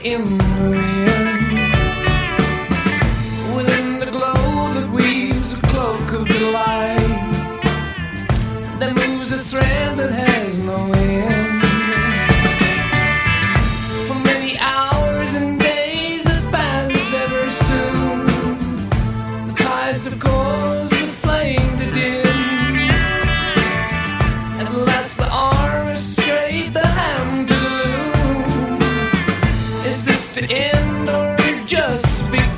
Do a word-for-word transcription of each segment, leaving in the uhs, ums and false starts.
in the wind. Within the glow that weaves a cloak of delight, there moves a thread that has no end. For many hours and days that pass ever soon, the tides of cause the flame to dim. At last the arm is straight, the hand to the loom. Is this to end or just begin?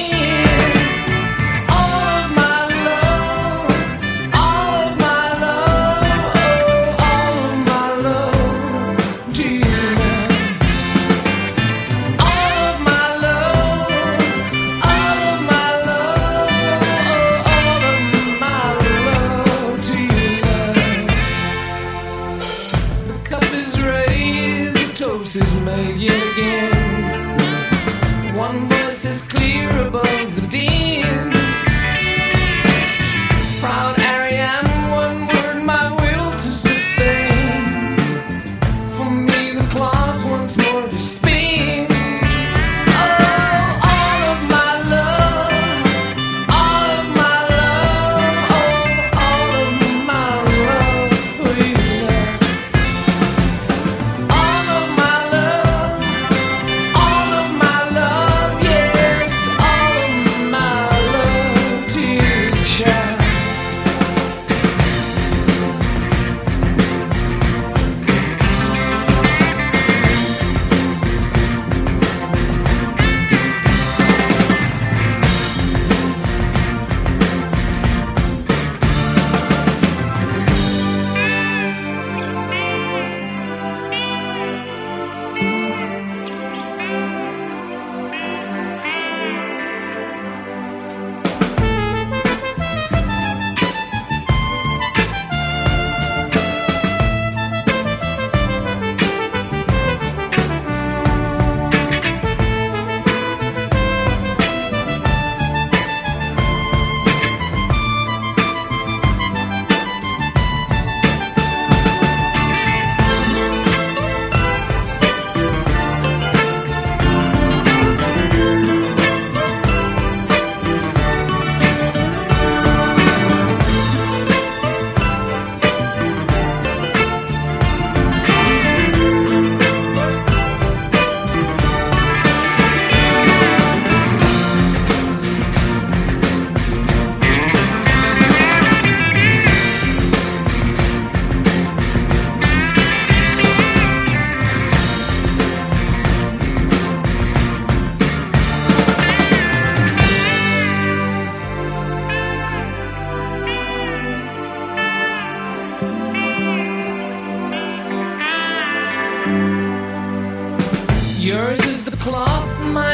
Is made yet again. One voice is clear above the din. Proud Ariane, one word my will to sustain. For me the cloth once more to spin. Oh, all of my love, all of my love, oh, all of my love for you. Yours is the cloth, my